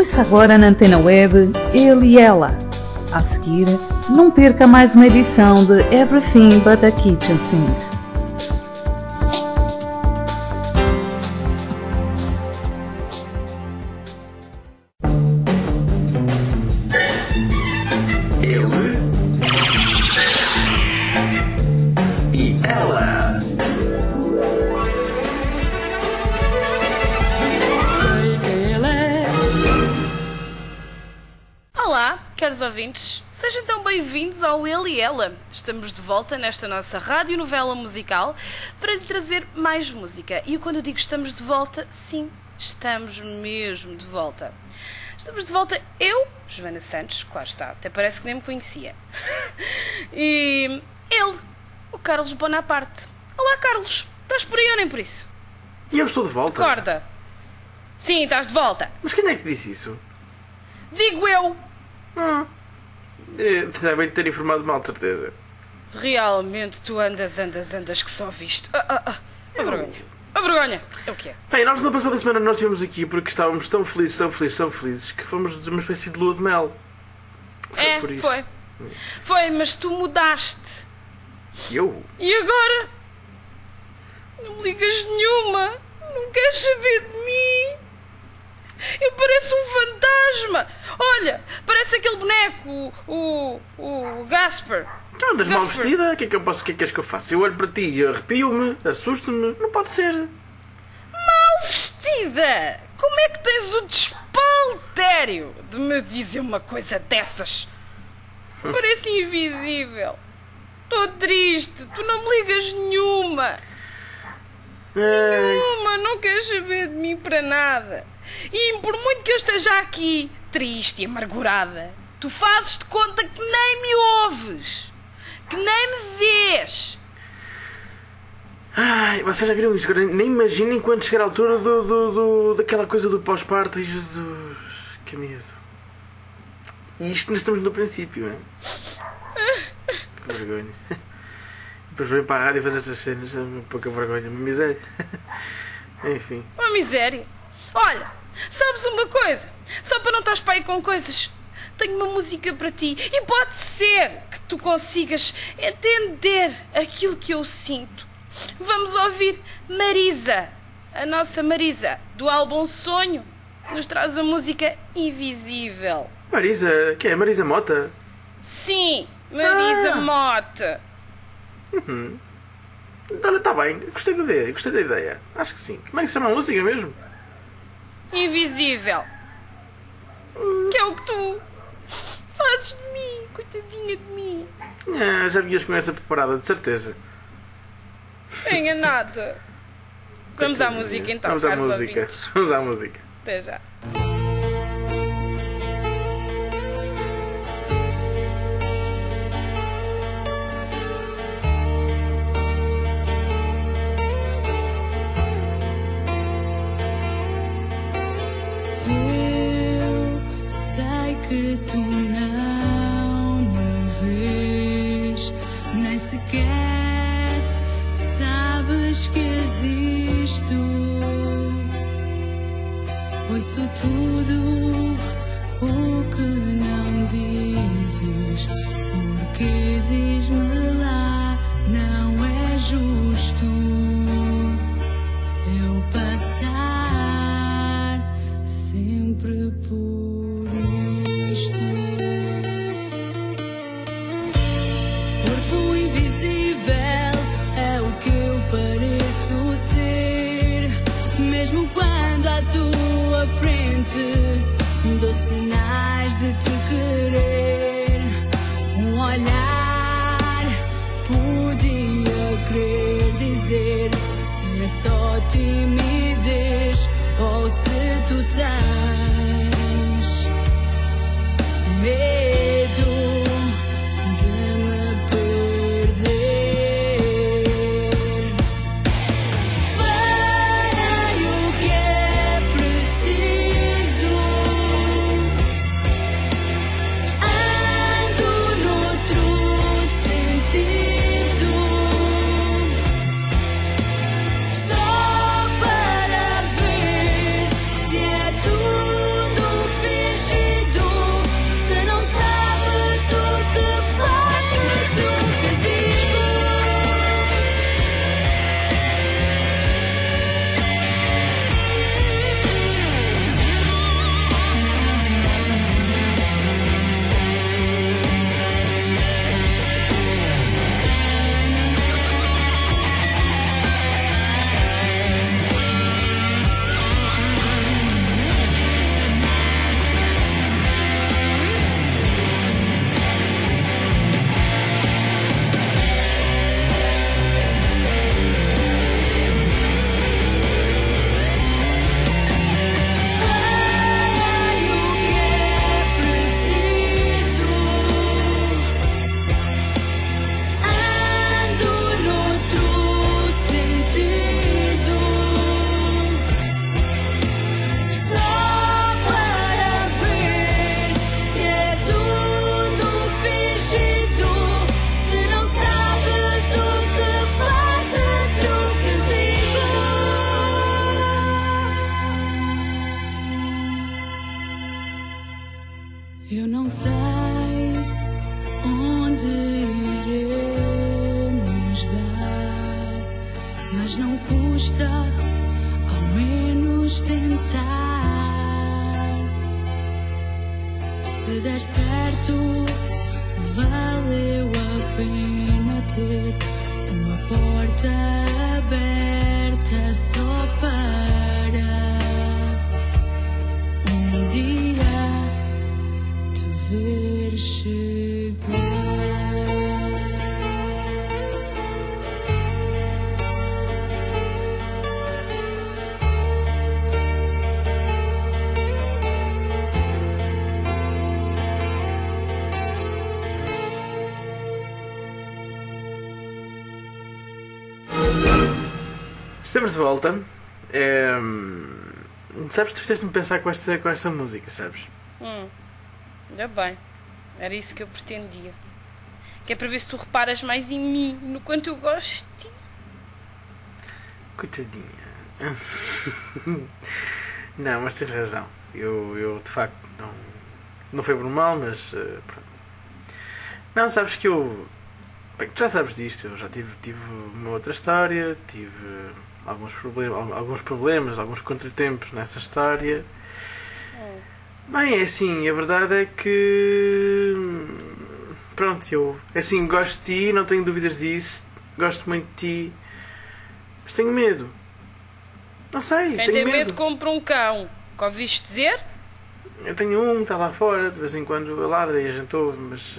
Ouça agora na Antena Web Ele e Ela. A seguir, não perca mais uma edição de Everything But a Kitchen Sink. Ele e Ela. Sei quem ele é. Olá, caros ouvintes. Sejam então bem-vindos ao Ele e Ela. Estamos de volta nesta nossa radionovela musical para lhe trazer mais música. E quando eu digo estamos de volta, sim, estamos mesmo de volta. Estamos de volta eu, Joana Santos, claro está, até parece que nem me conhecia. E ele, o Carlos Bonaparte. Olá, Carlos, estás por aí ou nem por isso? E eu estou de volta. Acorda. Sim, estás de volta. Mas quem é que disse isso? Digo eu. Devem ter informado mal, de certeza. Realmente tu andas que só visto. A vergonha. A vergonha. É o que é. Bem, nós na passada semana nós estivemos aqui porque estávamos tão felizes que fomos de uma espécie de lua de mel. Por isso. Foi, mas tu mudaste. Eu? E agora? Não me ligas nenhuma. Não queres saber de mim. Eu pareço um fantasma. Olha, parece aquele boneco, o Gasper. Tu andas mal vestida? O que é que eu posso, o que é que queres que eu faça? Eu olho para ti e arrepio-me, assusto-me. Não pode ser. Mal vestida? Como é que tens o despaltério de me dizer uma coisa dessas? Parece invisível. Estou triste. Tu não me ligas nenhuma. Nenhuma. Não queres saber de mim para nada. E por muito que eu esteja aqui, triste e amargurada, tu fazes de conta que nem me ouves. Que nem me vês. Ai, vocês já viram isto? Agora nem imaginem quando chegar à altura daquela coisa do pós-parto. Ai, Jesus, que medo. E isto nós estamos no princípio, não é? Que vergonha. Depois vem para a rádio fazer estas cenas, é uma pouca vergonha, uma miséria. Enfim. Uma miséria. Olha, sabes uma coisa? Só para não estás para aí com coisas, tenho uma música para ti. E pode ser que tu consigas entender aquilo que eu sinto. Vamos ouvir Marisa, a nossa Marisa, do álbum Sonho, que nos traz a música Invisível. Marisa? Que é? Marisa Mota? Sim, Marisa Mota. Olha, está bem. Gostei da ideia. Acho que sim. Como é que se chama a música mesmo? Invisível. Que é o que tu fazes de mim, coitadinha de mim. Já vinhas com essa preparada, de certeza. Enganada. Vamos à música então, Vamos à caros música. ouvintes. Vamos à música. Até já. Que tu não me vês, nem sequer sabes que existo. Ouço tudo o que não dizes, porque diz-me lá, não é justo eu passar sempre por corpo invisível é o que eu pareço ser, mesmo quando à tua frente dou sinais de te querer. Um olhar podia querer dizer se é só timidez ou se tu tens medo de me perder. Farei o que é preciso. Ando noutro sentido, só para ver se é tudo fim. mas não custa ao menos tentar. Se der certo, valeu a pena ter uma porta aberta só para um dia te ver chegar. Estamos de volta. Sabes, tu fizeste-me pensar com esta música, sabes? Ainda bem. Era isso que eu pretendia. Que é para ver se tu reparas mais em mim, no quanto eu gosto de ti. Coitadinha. Não, mas tens razão. Eu de facto não foi por mal, mas pronto. Não, sabes que eu... Bem, tu já sabes disto. Eu já tive uma outra história. Tive alguns problemas, alguns contratempos nessa história. Bem, é assim, a verdade é que... Pronto, eu... Assim, gosto de ti, não tenho dúvidas disso. Gosto muito de ti. Mas tenho medo. Não sei, Quem tenho tem medo compra um cão. Que ouviste dizer? Eu tenho um que está lá fora, de vez em quando eu ladro e a gente ouve, mas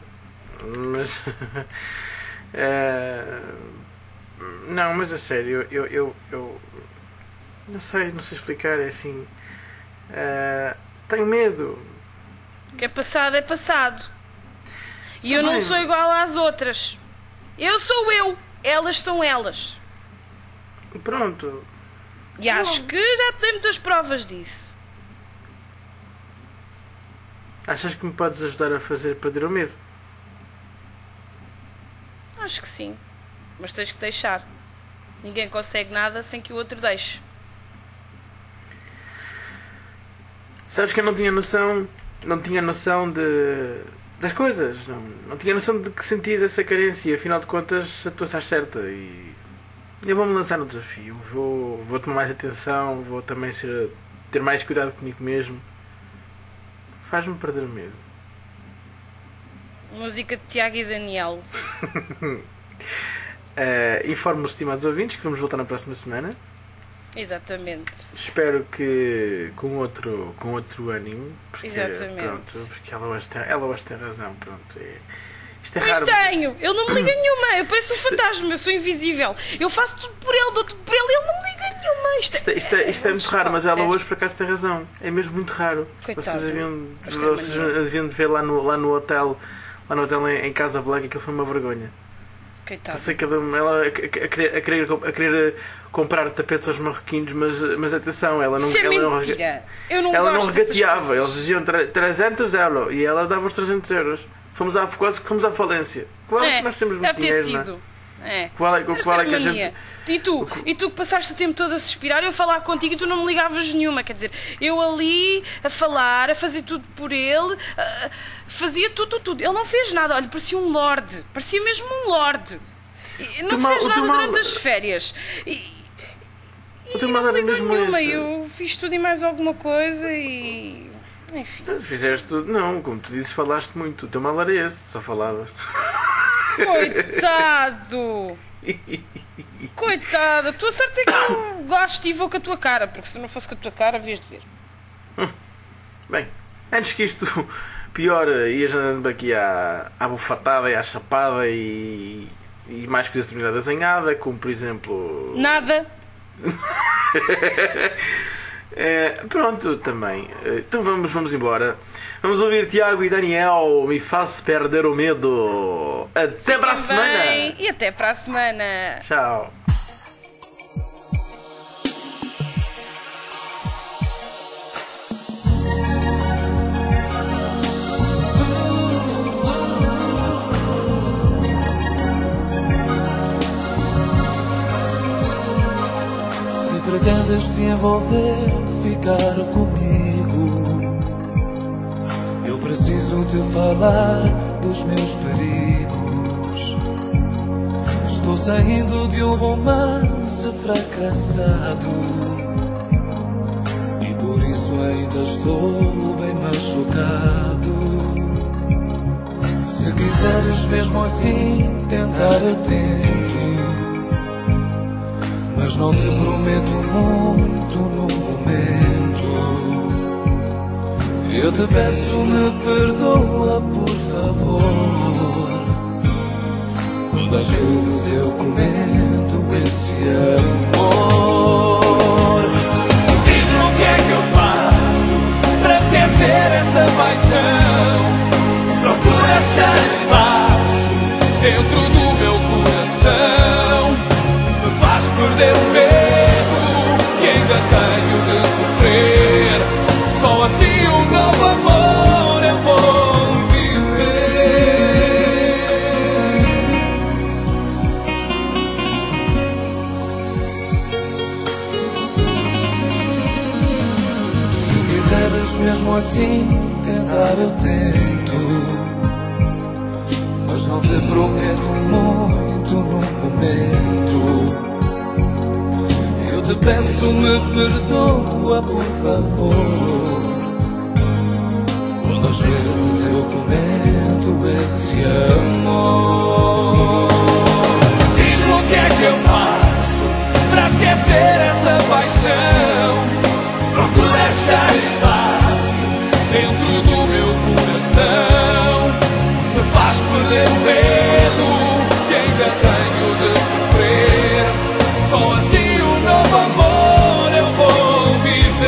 não, mas a sério, eu não sei explicar, é assim, tenho medo. O que é passado é passado. E eu Também. não sou igual às outras. Eu sou eu, elas são elas. Pronto. E acho que já te dei muitas provas disso. Achas que me podes ajudar a fazer perder o medo? Acho que sim. Mas tens que deixar. Ninguém consegue nada sem que o outro deixe. Sabes que eu não tinha noção das coisas, não tinha noção de que sentias essa carência. Afinal de contas, tu estás certa e eu vou-me lançar no desafio. Vou tomar mais atenção, vou também ter mais cuidado comigo mesmo. Faz-me perder o medo. Música de Tiago e Daniel. Informo os estimados ouvintes que vamos voltar na próxima semana. Exatamente. Espero que com outro ânimo. Porque, Exatamente. Pronto, porque ela hoje tem razão. Pronto, isto é Pois raro. tenho. Ele não me liga nenhuma. Eu pareço um fantasma. Eu sou invisível. Eu faço tudo por ele, dou tudo por ele. Ele não me liga nenhuma. Isto é muito raro, mas ela hoje por acaso tem razão. É mesmo muito raro. Coitado. Vocês deviam ver lá no hotel em Casa Blanca, aquilo foi uma vergonha. Coitado. Sei que ela a querer comprar tapetes aos marroquinos, mas atenção, ela não, Isso é ela não, mentira. Eu não ela não gosto dessas regateava. coisas. Eles diziam 300 euros e ela dava os 300 euros. Quase que fomos à falência. Claro que nós temos muito deve ter dinheiro, sido. não é? É. Qual é que a mania. gente... E tu que passaste o tempo todo a suspirar, eu a falar contigo e tu não me ligavas nenhuma. Quer dizer, eu ali a falar, a fazer tudo por ele, fazia tudo. Ele não fez nada. Olha, parecia um lorde. Parecia mesmo um lorde. E não fez nada durante as férias. O teu mal era mesmo nenhuma. esse. Eu fiz tudo e mais alguma coisa e... Enfim. Fizeste tudo. Não, como tu dizes, falaste muito. O teu mal era esse, só falavas. Coitado! Coitada! Tua sorte é que eu gosto e vou com a tua cara, porque se não fosse com a tua cara, havias de ver. Bem, antes que isto pior, ias andando aqui à bufatada e à chapada e mais coisas terminadas em nada, como por exemplo... Nada! Pronto, também. Então vamos embora. Vamos ouvir Tiago e Daniel, Me Faz Perder o Medo. Até para a semana! E até para a semana! Tchau! Se pretendes te envolver, ficar comigo, eu preciso te falar dos meus perigos. Estou saindo de um romance fracassado e por isso ainda estou bem machucado. Se quiseres mesmo assim tentar eu tento, mas não te prometo muito no momento. Eu te peço, me perdoa por favor. Quantas vezes eu comento esse amor. Diz-me o que é que eu faço para esquecer essa paixão. Procura achar espaço dentro do meu coração. Me faz perder o medo que ainda tenho de sofrer. Só assim um novo amor eu vou viver. Se quiseres mesmo assim tentar eu tento, mas não te prometo muito no momento. Eu te peço, me perdoa por favor. Quantas vezes eu comento esse amor. Diz-me o que é que eu faço para esquecer essa paixão. Procura achar espaço dentro do meu coração. Me faz perder o medo que ainda tenho de sofrer. Só assim um novo amor eu vou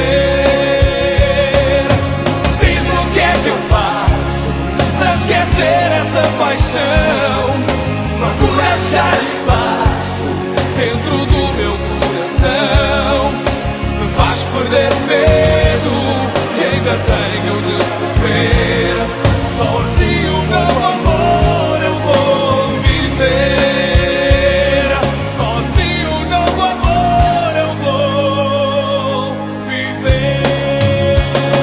viver. Diz-me o que é que eu faço para esquecer essa paixão. Procura achar espaço dentro do meu coração. Me faz perder o medo que ainda tenho de sofrer. Só assim um novo amor eu vou viver. Só assim um novo amor eu vou viver.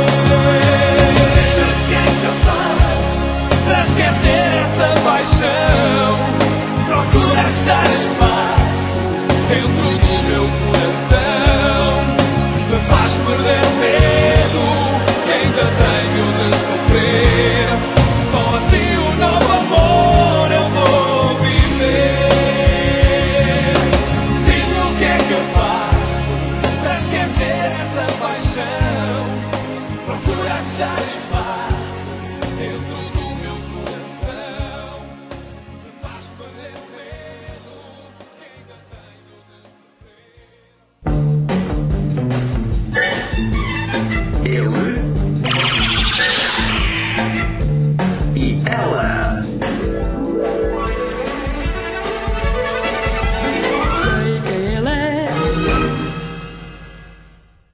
O que é que eu faço para esquecer essa paixão? Procura achar espaço dentro do meu coração.